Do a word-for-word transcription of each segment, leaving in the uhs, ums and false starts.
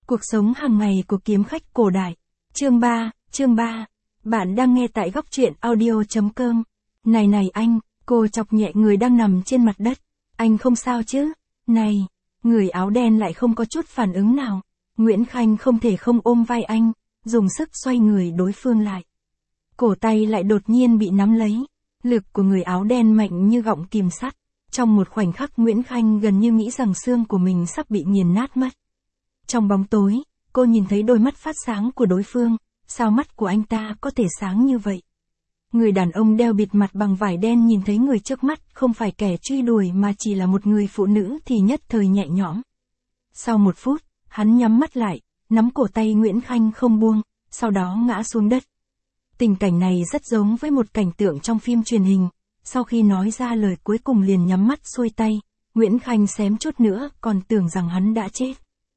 Cuộc sống hàng ngày của kiếm khách cổ đại. Chương ba, chương ba. Bạn đang nghe tại góc truyện audio chấm com. Này này anh, cô chọc nhẹ người đang nằm trên mặt đất. Anh không sao chứ? Này, người áo đen lại không có chút phản ứng nào. Nguyễn Khanh không thể không ôm vai anh, dùng sức xoay người đối phương lại. Cổ tay lại đột nhiên bị nắm lấy. Lực của người áo đen mạnh như gọng kìm sắt. Trong một khoảnh khắc Nguyễn Khanh gần như nghĩ rằng xương của mình sắp bị nghiền nát mất. Trong bóng tối, cô nhìn thấy đôi mắt phát sáng của đối phương, sao mắt của anh ta có thể sáng như vậy? Người đàn ông đeo bịt mặt bằng vải đen nhìn thấy người trước mắt không phải kẻ truy đuổi mà chỉ là một người phụ nữ thì nhất thời nhẹ nhõm. Sau một phút, hắn nhắm mắt lại, nắm cổ tay Nguyễn Khanh không buông, sau đó ngã xuống đất. Tình cảnh này rất giống với một cảnh tượng trong phim truyền hình, sau khi nói ra lời cuối cùng liền nhắm mắt xuôi tay, Nguyễn Khanh xém chút nữa còn tưởng rằng hắn đã chết.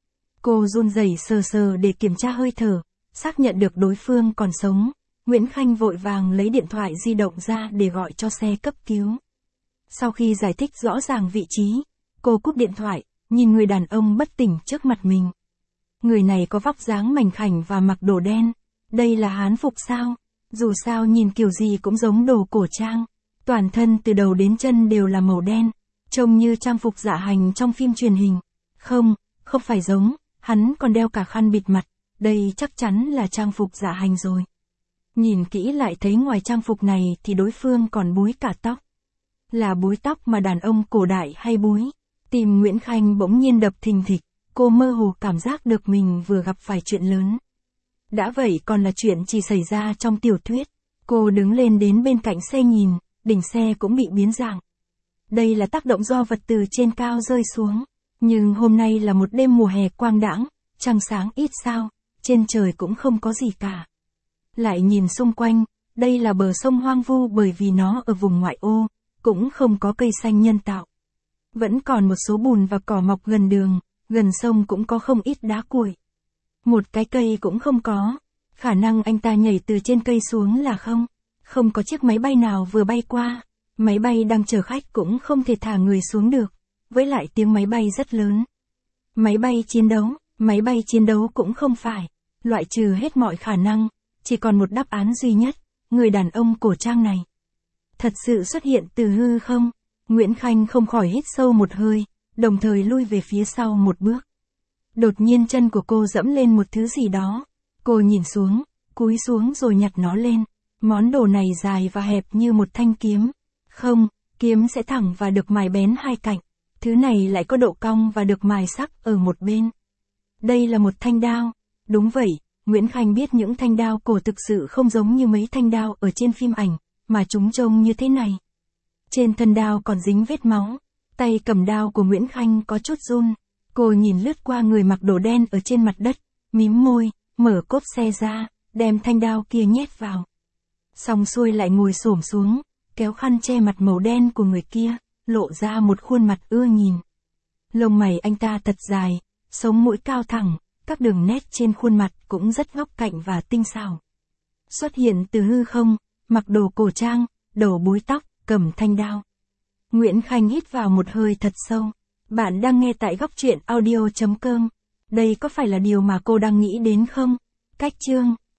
Cô run rẩy sờ sờ để kiểm tra hơi thở, xác nhận được đối phương còn sống. Nguyễn Khanh vội vàng lấy điện thoại di động ra để gọi cho xe cấp cứu. Sau khi giải thích rõ ràng vị trí, cô cúp điện thoại, nhìn người đàn ông bất tỉnh trước mặt mình. Người này có vóc dáng mảnh khảnh và mặc đồ đen. Đây là hán phục sao? Dù sao nhìn kiểu gì cũng giống đồ cổ trang. Toàn thân từ đầu đến chân đều là màu đen, trông như trang phục dạ hành trong phim truyền hình. Không, không phải giống. Hắn còn đeo cả khăn bịt mặt, đây chắc chắn là trang phục dạ hành rồi. Nhìn kỹ lại thấy ngoài trang phục này thì đối phương còn búi cả tóc. Là búi tóc mà đàn ông cổ đại hay búi. Tim Nguyễn Khanh bỗng nhiên đập thình thịch, cô mơ hồ cảm giác được mình vừa gặp phải chuyện lớn. Đã vậy còn là chuyện chỉ xảy ra trong tiểu thuyết. Cô đứng lên đến bên cạnh xe nhìn, đỉnh xe cũng bị biến dạng. Đây là tác động do vật từ trên cao rơi xuống. Nhưng hôm nay là một đêm mùa hè quang đãng, trăng sáng ít sao, trên trời cũng không có gì cả. Lại nhìn xung quanh, đây là bờ sông hoang vu bởi vì nó ở vùng ngoại ô, cũng không có cây xanh nhân tạo. Vẫn còn một số bùn và cỏ mọc gần đường, gần sông cũng có không ít đá cuội. Một cái cây cũng không có, khả năng anh ta nhảy từ trên cây xuống là không. Không có chiếc máy bay nào vừa bay qua, máy bay đang chở khách cũng không thể thả người xuống được. Với lại tiếng máy bay rất lớn. Máy bay chiến đấu, máy bay chiến đấu cũng không phải. Loại trừ hết mọi khả năng, chỉ còn một đáp án duy nhất, người đàn ông cổ trang này. Thật sự xuất hiện từ hư không? Nguyễn Khanh không khỏi hít sâu một hơi, đồng thời lui về phía sau một bước. Đột nhiên chân của cô dẫm lên một thứ gì đó. Cô nhìn xuống, cúi xuống rồi nhặt nó lên. Món đồ này dài và hẹp như một thanh kiếm. Không, kiếm sẽ thẳng và được mài bén hai cạnh. Thứ này lại có độ cong và được mài sắc ở một bên. Đây là một thanh đao. Đúng vậy, Nguyễn Khanh biết những thanh đao cổ thực sự không giống như mấy thanh đao ở trên phim ảnh, mà chúng trông như thế này. Trên thân đao còn dính vết máu. Tay cầm đao của Nguyễn Khanh có chút run. Cô nhìn lướt qua người mặc đồ đen ở trên mặt đất, mím môi, mở cốp xe ra, đem thanh đao kia nhét vào. Xong xuôi lại ngồi xổm xuống, kéo khăn che mặt màu đen của người kia, lộ ra một khuôn mặt ưa nhìn. Lông mày anh ta thật dài, sống mũi cao thẳng, các đường nét trên khuôn mặt cũng rất góc cạnh và tinh xảo. Xuất hiện từ hư không, mặc đồ cổ trang, đầu búi tóc, cầm thanh đao. Nguyễn Khanh hít vào một hơi thật sâu. Bạn đang nghe tại góc truyện audio chấm com. Đây có phải là điều mà cô đang nghĩ đến không? Cách chương